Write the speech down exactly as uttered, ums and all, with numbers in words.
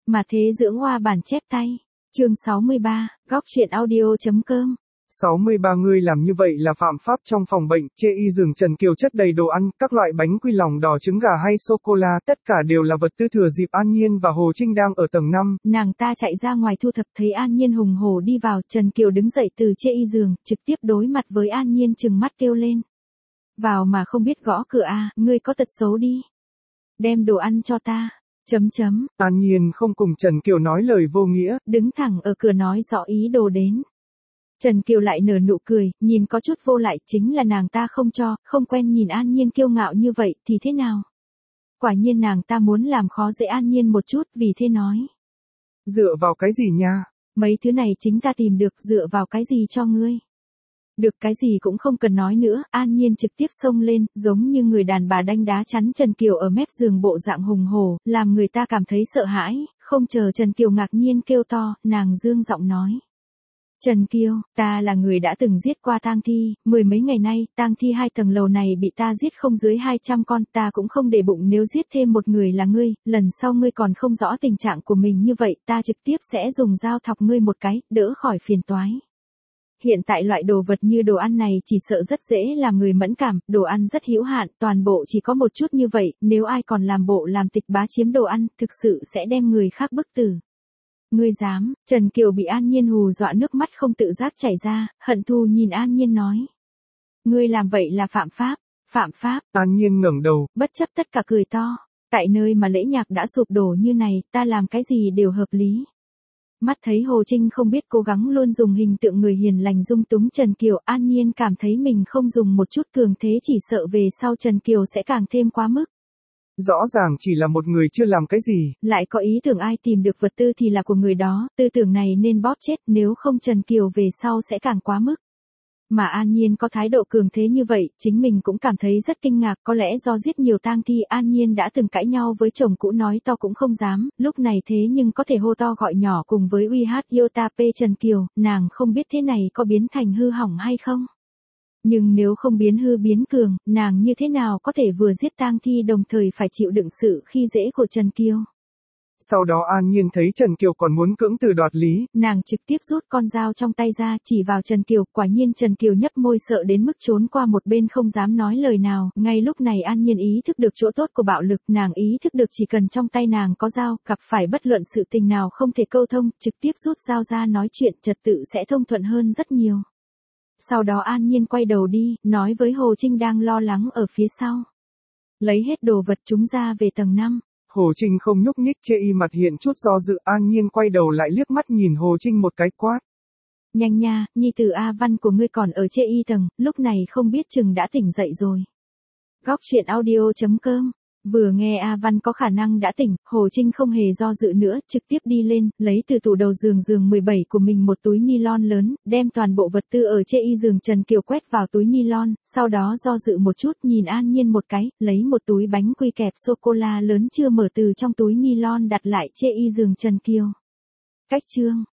Mà thế dưỡng hoa bản chép tay. Chương sáu mươi ba, góc truyện audio.com. sáu mươi ba Người làm như vậy là phạm pháp trong phòng bệnh, chê y giường Trần Kiều chất đầy đồ ăn, các loại bánh quy lòng đỏ trứng gà hay sô-cô-la, tất cả đều là vật tư thừa dịp An Nhiên và Hồ Trinh đang ở tầng năm. Nàng ta chạy ra ngoài thu thập thấy An Nhiên hùng hổ đi vào, Trần Kiều đứng dậy từ chê y giường, trực tiếp đối mặt với An Nhiên trừng mắt kêu lên. Vào mà không biết gõ cửa à, ngươi có tật xấu đi. Đem đồ ăn cho ta. Chấm chấm. An Nhiên không cùng Trần Kiều nói lời vô nghĩa, đứng thẳng ở cửa nói rõ ý đồ đến. Trần Kiều lại nở nụ cười, nhìn có chút vô lại, chính là nàng ta không cho, không quen nhìn An Nhiên kiêu ngạo như vậy thì thế nào? Quả nhiên nàng ta muốn làm khó dễ An Nhiên một chút, vì thế nói. Dựa vào cái gì nha? Mấy thứ này chính ta tìm được, dựa vào cái gì cho ngươi? Được cái gì cũng không cần nói nữa, An Nhiên trực tiếp xông lên, giống như người đàn bà đánh đá chắn Trần Kiều ở mép giường bộ dạng hùng hổ, làm người ta cảm thấy sợ hãi, không chờ Trần Kiều ngạc nhiên kêu to, nàng dương giọng nói. Trần Kiều, ta là người đã từng giết qua tang thi, mười mấy ngày nay, tang thi hai tầng lầu này bị ta giết không dưới hai trăm con, ta cũng không để bụng nếu giết thêm một người là ngươi, lần sau ngươi còn không rõ tình trạng của mình như vậy, ta trực tiếp sẽ dùng dao thọc ngươi một cái, đỡ khỏi phiền toái. Hiện tại loại đồ vật như đồ ăn này chỉ sợ rất dễ làm người mẫn cảm, đồ ăn rất hữu hạn, toàn bộ chỉ có một chút như vậy, nếu ai còn làm bộ làm tịch bá chiếm đồ ăn, thực sự sẽ đem người khác bức tử. Ngươi dám? Trần Kiều bị An Nhiên hù dọa nước mắt không tự giác chảy ra, hận thù nhìn An Nhiên nói. Ngươi làm vậy là phạm pháp, phạm pháp. An Nhiên ngẩng đầu, bất chấp tất cả cười to, tại nơi mà lễ nhạc đã sụp đổ như này, ta làm cái gì đều hợp lý. Mắt thấy Hồ Trinh không biết cố gắng luôn dùng hình tượng người hiền lành dung túng Trần Kiều, An Nhiên cảm thấy mình không dùng một chút cường thế chỉ sợ về sau Trần Kiều sẽ càng thêm quá mức. Rõ ràng chỉ là một người chưa làm cái gì. Lại có ý tưởng ai tìm được vật tư thì là của người đó, tư tưởng này nên bóp chết, nếu không Trần Kiều về sau sẽ càng quá mức. Mà An Nhiên có thái độ cường thế như vậy, chính mình cũng cảm thấy rất kinh ngạc, có lẽ do giết nhiều tang thi An Nhiên đã từng cãi nhau với chồng cũ nói to cũng không dám, lúc này thế nhưng có thể hô to gọi nhỏ cùng với uy hát Iota P Trần Kiều, nàng không biết thế này có biến thành hư hỏng hay không. Nhưng nếu không biến hư biến cường, nàng như thế nào có thể vừa giết tang thi đồng thời phải chịu đựng sự khi dễ của Trần Kiều. Sau đó An Nhiên thấy Trần Kiều còn muốn cưỡng từ đoạt lý, nàng trực tiếp rút con dao trong tay ra chỉ vào Trần Kiều, quả nhiên Trần Kiều nhấp môi sợ đến mức trốn qua một bên không dám nói lời nào, ngay lúc này An Nhiên ý thức được chỗ tốt của bạo lực, nàng ý thức được chỉ cần trong tay nàng có dao, gặp phải bất luận sự tình nào không thể câu thông, trực tiếp rút dao ra nói chuyện trật tự sẽ thông thuận hơn rất nhiều. Sau đó An Nhiên quay đầu đi, nói với Hồ Trinh đang lo lắng ở phía sau. Lấy hết đồ vật chúng ra về tầng năm. Hồ Trinh không nhúc nhích, chê y mặt hiện chút do dự, An Nhiên quay đầu lại liếc mắt nhìn Hồ Trinh một cái quát. Nhanh nha, nhi tử A Văn của ngươi còn ở chê y tầng, lúc này không biết chừng đã tỉnh dậy rồi. Góc truyện audio.com. Vừa nghe A Văn có khả năng đã tỉnh, Hồ Trinh không hề do dự nữa, trực tiếp đi lên, lấy từ tủ đầu giường giường mười bảy của mình một túi nylon lớn, đem toàn bộ vật tư ở chê y giường Trần Kiều quét vào túi nylon, sau đó do dự một chút nhìn An Nhiên một cái, lấy một túi bánh quy kẹp sô-cô-la lớn chưa mở từ trong túi nylon đặt lại chê y giường Trần Kiều. Cách chương.